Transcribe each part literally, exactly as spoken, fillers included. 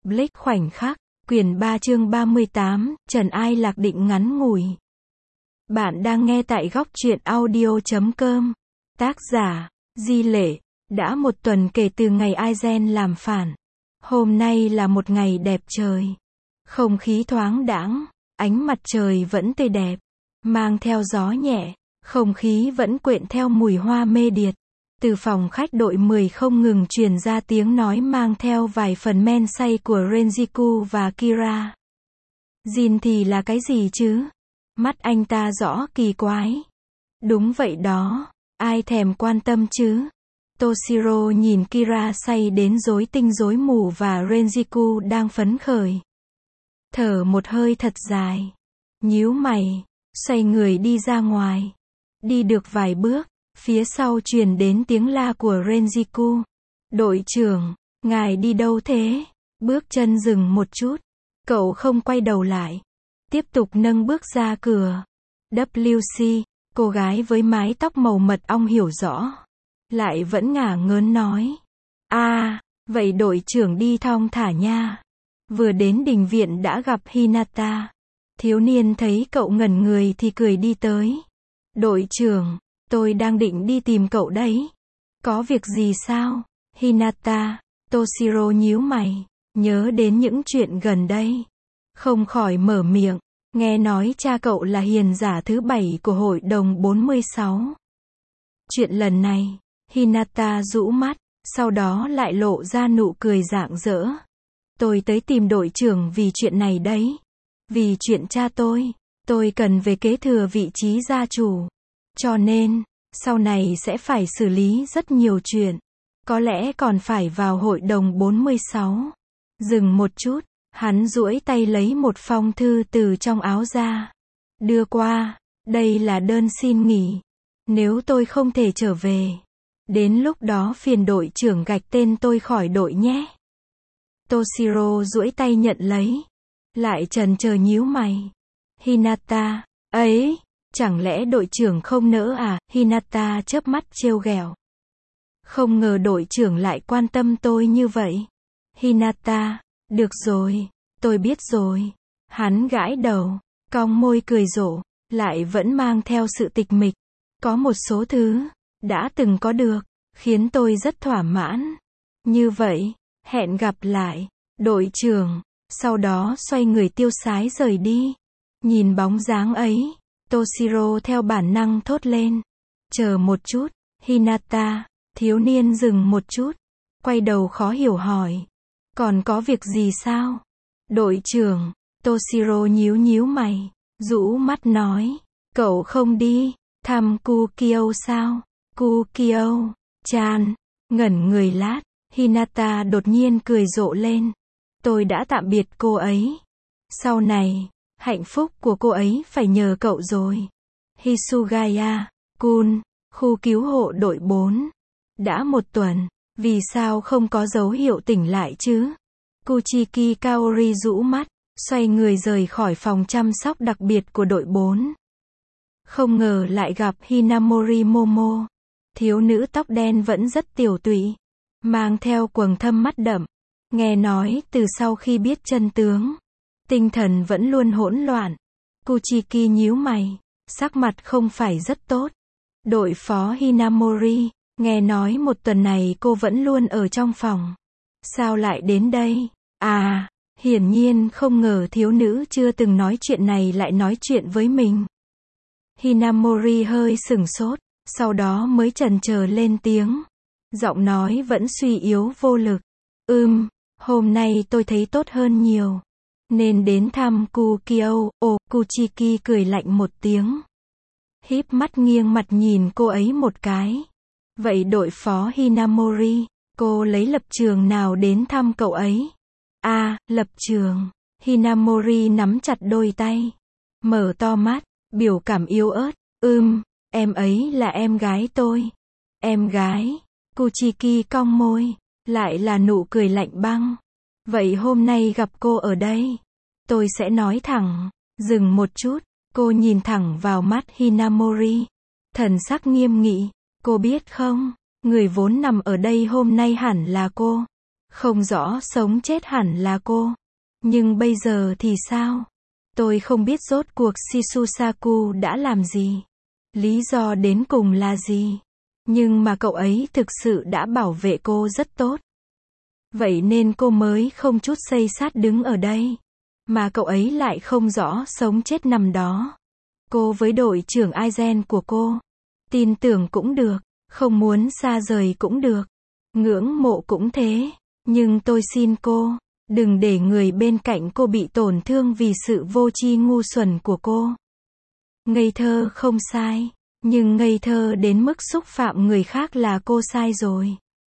Blake khoảnh khắc, quyển ba chương ba mươi tám, Trần Ai Lạc Định ngắn ngủi. Bạn đang nghe tại góc truyện audio chấm com. Tác giả, Di Lệ. Đã một tuần kể từ ngày Aizen làm phản. Hôm nay là một ngày đẹp trời. Không khí thoáng đãng, ánh mặt trời vẫn tươi đẹp, mang theo gió nhẹ, không khí vẫn quyện theo mùi hoa mê điệt. Từ phòng khách đội mười không ngừng truyền ra tiếng nói mang theo vài phần men say của Renjiku và Kira. Jin thì là cái gì chứ? Mắt anh ta rõ kỳ quái. Đúng vậy đó, ai thèm quan tâm chứ? Toshiro nhìn Kira say đến rối tinh rối mù và Renjiku đang phấn khởi. Thở một hơi thật dài, nhíu mày, xoay người đi ra ngoài. Đi được vài bước, phía sau truyền đến tiếng la của Renjiku. Đội trưởng, ngài đi đâu thế? Bước chân dừng một chút. Cậu không quay đầu lại. Tiếp tục nâng bước ra cửa. vê xê, cô gái với mái tóc màu mật ong hiểu rõ. Lại vẫn ngả ngớn nói. a à, vậy đội trưởng đi thong thả nha. Vừa đến đình viện đã gặp Hinata. Thiếu niên thấy cậu ngẩn người thì cười đi tới. Đội trưởng, tôi đang định đi tìm cậu đấy. Có việc gì sao? Hinata, Toshiro nhíu mày, nhớ đến những chuyện gần đây. Không khỏi mở miệng, nghe nói cha cậu là hiền giả thứ bảy của hội đồng bốn mươi sáu. Chuyện lần này, Hinata rũ mắt, sau đó lại lộ ra nụ cười rạng rỡ. Tôi tới tìm đội trưởng vì chuyện này đấy. Vì chuyện cha tôi, tôi cần về kế thừa vị trí gia chủ. Cho nên, sau này sẽ phải xử lý rất nhiều chuyện. Có lẽ còn phải vào hội đồng bốn mươi sáu. Dừng một chút, hắn duỗi tay lấy một phong thư từ trong áo ra. Đưa qua, đây là đơn xin nghỉ. Nếu tôi không thể trở về, đến lúc đó phiền đội trưởng gạch tên tôi khỏi đội nhé. Toshiro duỗi tay nhận lấy. Lại chần chờ nhíu mày. Hinata, ấy, chẳng lẽ đội trưởng không nỡ à? Hinata chớp mắt trêu ghẹo. Không ngờ đội trưởng lại quan tâm tôi như vậy. Hinata, được rồi, tôi biết rồi. Hắn gãi đầu, cong môi cười rộ, lại vẫn mang theo sự tịch mịch. Có một số thứ, đã từng có được, khiến tôi rất thỏa mãn. Như vậy, hẹn gặp lại, đội trưởng. Sau đó xoay người tiêu sái rời đi. Nhìn bóng dáng ấy, Toshiro theo bản năng thốt lên. Chờ một chút, Hinata. Thiếu niên dừng một chút, quay đầu khó hiểu hỏi. Còn có việc gì sao? Đội trưởng, Toshiro nhíu nhíu mày, rũ mắt nói. Cậu không đi, thăm Kukio sao? Kukio, chan, ngẩn người lát, Hinata đột nhiên cười rộ lên. Tôi đã tạm biệt cô ấy. Sau này, hạnh phúc của cô ấy phải nhờ cậu rồi. Hisugaya, Kun, khu cứu hộ đội bốn. Đã một tuần, vì sao không có dấu hiệu tỉnh lại chứ? Kuchiki Kaori rũ mắt, xoay người rời khỏi phòng chăm sóc đặc biệt của đội bốn. Không ngờ lại gặp Hinamori Momo. Thiếu nữ tóc đen vẫn rất tiểu tụy, mang theo quầng thâm mắt đậm. Nghe nói từ sau khi biết chân tướng, tinh thần vẫn luôn hỗn loạn. Kuchiki nhíu mày, sắc mặt không phải rất tốt. Đội phó Hinamori, nghe nói một tuần này cô vẫn luôn ở trong phòng. Sao lại đến đây? À, hiển nhiên không ngờ thiếu nữ chưa từng nói chuyện này lại nói chuyện với mình. Hinamori hơi sửng sốt, sau đó mới chần chờ lên tiếng. Giọng nói vẫn suy yếu vô lực. Ừm, hôm nay tôi thấy tốt hơn nhiều. Nên đến thăm Kukio. Ồ, Kuchiki cười lạnh một tiếng. Híp mắt nghiêng mặt nhìn cô ấy một cái. Vậy đội phó Hinamori, cô lấy lập trường nào đến thăm cậu ấy? À, lập trường. Hinamori nắm chặt đôi tay. Mở to mắt, biểu cảm yếu ớt. Ừm, em ấy là em gái tôi. Em gái. Kuchiki cong môi. Lại là nụ cười lạnh băng. Vậy hôm nay gặp cô ở đây, tôi sẽ nói thẳng. Dừng một chút, cô nhìn thẳng vào mắt Hinamori. Thần sắc nghiêm nghị. Cô biết không, người vốn nằm ở đây hôm nay hẳn là cô. Không rõ sống chết hẳn là cô. Nhưng bây giờ thì sao? Tôi không biết rốt cuộc Shizusaku đã làm gì. Lý do đến cùng là gì? Nhưng mà cậu ấy thực sự đã bảo vệ cô rất tốt. Vậy nên cô mới không chút xây sát đứng ở đây. Mà cậu ấy lại không rõ sống chết nằm đó. Cô với đội trưởng Aizen của cô. Tin tưởng cũng được. Không muốn xa rời cũng được. Ngưỡng mộ cũng thế. Nhưng tôi xin cô. Đừng để người bên cạnh cô bị tổn thương vì sự vô tri ngu xuẩn của cô. Ngây thơ không sai. Nhưng ngây thơ đến mức xúc phạm người khác là cô sai rồi.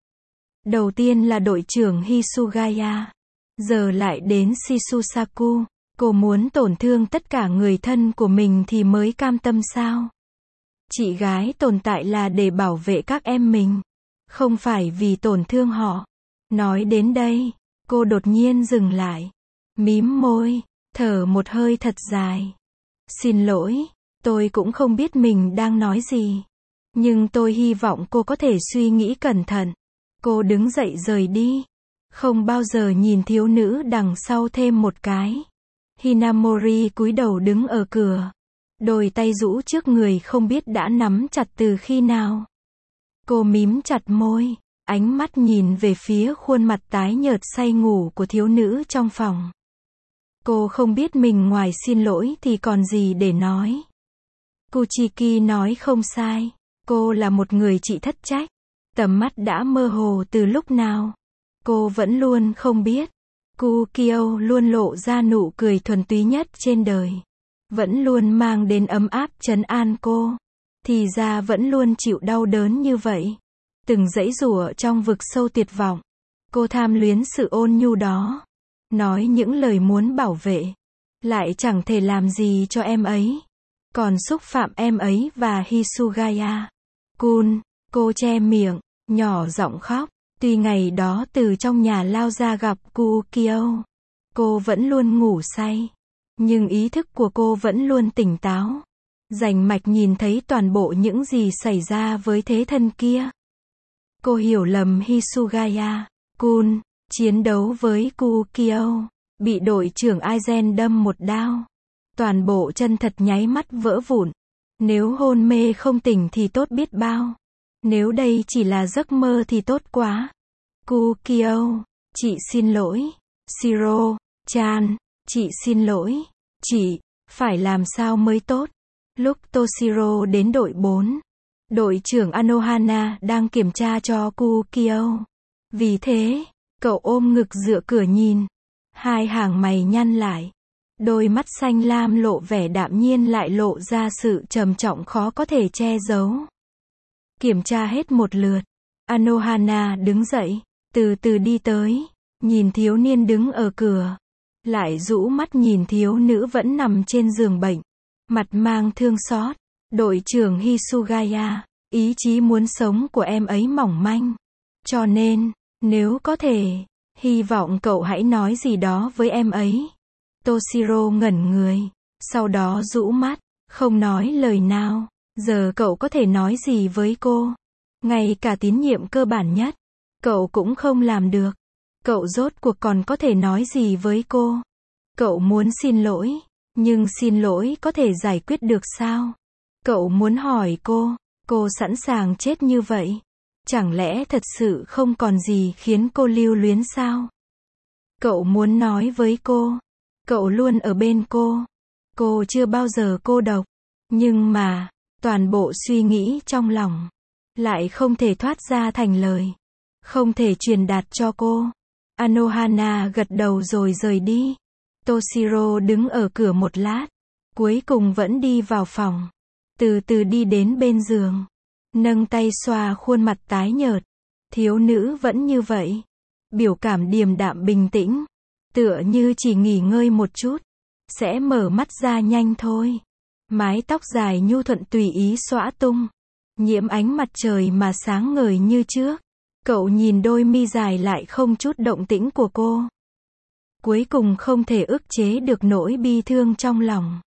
Đầu tiên là đội trưởng Hisugaya. Giờ lại đến Shizusaku. Cô muốn tổn thương tất cả người thân của mình thì mới cam tâm sao? Chị gái tồn tại là để bảo vệ các em mình. Không phải vì tổn thương họ. Nói đến đây, cô đột nhiên dừng lại. Mím môi, thở một hơi thật dài. Xin lỗi, tôi cũng không biết mình đang nói gì. Nhưng tôi hy vọng cô có thể suy nghĩ cẩn thận. Cô đứng dậy rời đi. Không bao giờ nhìn thiếu nữ đằng sau thêm một cái. Hinamori cúi đầu đứng ở cửa. Đôi tay rũ trước người không biết đã nắm chặt từ khi nào. Cô mím chặt môi. Ánh mắt nhìn về phía khuôn mặt tái nhợt say ngủ của thiếu nữ trong phòng. Cô không biết mình ngoài xin lỗi thì còn gì để nói. Kuchiki nói không sai. Cô là một người chị thất trách. Tầm mắt đã mơ hồ từ lúc nào. Cô vẫn luôn không biết. Kukio luôn lộ ra nụ cười thuần túy nhất trên đời. Vẫn luôn mang đến ấm áp trấn an cô. Thì ra vẫn luôn chịu đau đớn như vậy. Từng giãy giụa trong vực sâu tuyệt vọng. Cô tham luyến sự ôn nhu đó. Nói những lời muốn bảo vệ. Lại chẳng thể làm gì cho em ấy. Còn xúc phạm em ấy và Hisugaya. Kun, cô che miệng, nhỏ giọng khóc. Tuy ngày đó từ trong nhà lao ra gặp Kukio. Cô vẫn luôn ngủ say. Nhưng ý thức của cô vẫn luôn tỉnh táo. Rành mạch nhìn thấy toàn bộ những gì xảy ra với thế thân kia. Cô hiểu lầm Hisugaya. Kun, chiến đấu với Kukio. Bị đội trưởng Aizen đâm một đao. Toàn bộ chân thật nháy mắt vỡ vụn. Nếu hôn mê không tỉnh thì tốt biết bao. Nếu đây chỉ là giấc mơ thì tốt quá. Kukio, chị xin lỗi. Shiro, chan, chị xin lỗi. Chị, phải làm sao mới tốt. Lúc Toshiro đến đội bốn, đội trưởng Anohana đang kiểm tra cho Kukio. Vì thế, cậu ôm ngực dựa cửa nhìn. Hai hàng mày nhăn lại. Đôi mắt xanh lam lộ vẻ đạm nhiên lại lộ ra sự trầm trọng khó có thể che giấu. Kiểm tra hết một lượt. Anohana đứng dậy, từ từ đi tới, nhìn thiếu niên đứng ở cửa. Lại rũ mắt nhìn thiếu nữ vẫn nằm trên giường bệnh. Mặt mang thương xót. Đội trưởng Hisugaya, ý chí muốn sống của em ấy mỏng manh. Cho nên, nếu có thể, hy vọng cậu hãy nói gì đó với em ấy. Toshiro ngẩn người. Sau đó rũ mắt, không nói lời nào. Giờ cậu có thể nói gì với cô? Ngay cả tín nhiệm cơ bản nhất, cậu cũng không làm được. Cậu rốt cuộc còn có thể nói gì với cô? Cậu muốn xin lỗi, nhưng xin lỗi có thể giải quyết được sao? Cậu muốn hỏi cô, cô sẵn sàng chết như vậy? Chẳng lẽ thật sự không còn gì khiến cô lưu luyến sao? Cậu muốn nói với cô, cậu luôn ở bên cô. Cô chưa bao giờ cô độc. Nhưng mà, toàn bộ suy nghĩ trong lòng lại không thể thoát ra thành lời. Không thể truyền đạt cho cô. Anohana gật đầu rồi rời đi. Toshiro đứng ở cửa một lát. Cuối cùng vẫn đi vào phòng. Từ từ đi đến bên giường. Nâng tay xoa khuôn mặt tái nhợt. Thiếu nữ vẫn như vậy. Biểu cảm điềm đạm bình tĩnh. Tựa như chỉ nghỉ ngơi một chút. Sẽ mở mắt ra nhanh thôi. Mái tóc dài nhu thuận tùy ý xõa tung. Nhiễm ánh mặt trời mà sáng ngời như trước. Cậu nhìn đôi mi dài lại không chút động tĩnh của cô. Cuối cùng không thể ức chế được nỗi bi thương trong lòng.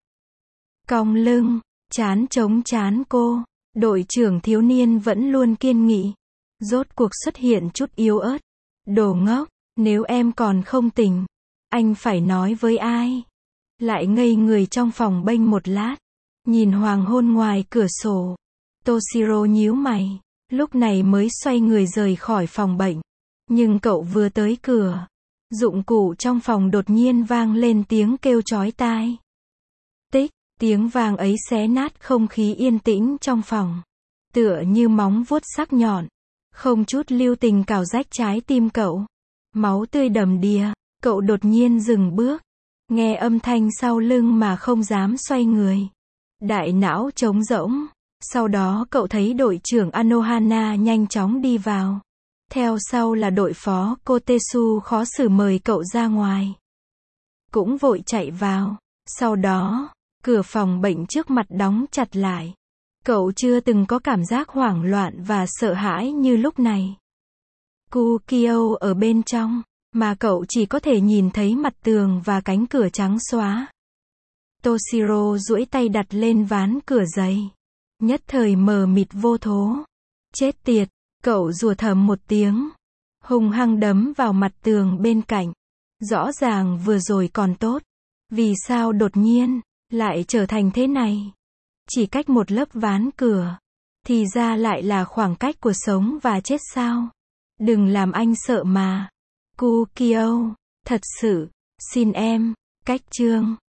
Cong lưng, chán chống chán cô. Đội trưởng thiếu niên vẫn luôn kiên nghị. Rốt cuộc xuất hiện chút yếu ớt. Đồ ngốc, Nếu em còn không tỉnh, anh phải nói với ai? Lại ngây người trong phòng bênh một lát, nhìn hoàng hôn ngoài cửa sổ. Toshiro nhíu mày, lúc này mới xoay người rời khỏi phòng bệnh. Nhưng cậu vừa tới cửa, dụng cụ trong phòng đột nhiên vang lên tiếng kêu chói tai. Tích, tiếng vang ấy xé nát không khí yên tĩnh trong phòng. Tựa như móng vuốt sắc nhọn, không chút lưu tình cào rách trái tim cậu. Máu tươi đầm đìa, cậu đột nhiên dừng bước. Nghe âm thanh sau lưng mà không dám xoay người. Đại não trống rỗng. Sau đó cậu thấy đội trưởng Anohana nhanh chóng đi vào. Theo sau là đội phó Kotetsu khó xử mời cậu ra ngoài. Cũng vội chạy vào. Sau đó, cửa phòng bệnh trước mặt đóng chặt lại. Cậu chưa từng có cảm giác hoảng loạn và sợ hãi như lúc này. Kukio ở bên trong, mà cậu chỉ có thể nhìn thấy mặt tường và cánh cửa trắng xóa. Toshiro duỗi tay đặt lên ván cửa giấy. Nhất thời mờ mịt vô thố. Chết tiệt, cậu rủa thầm một tiếng. Hung hăng đấm vào mặt tường bên cạnh. Rõ ràng vừa rồi còn tốt. Vì sao đột nhiên, lại trở thành thế này? Chỉ cách một lớp ván cửa. Thì ra lại là khoảng cách của sống và chết sao? Đừng làm anh sợ mà. Kukio, thật sự, xin em, cách chương.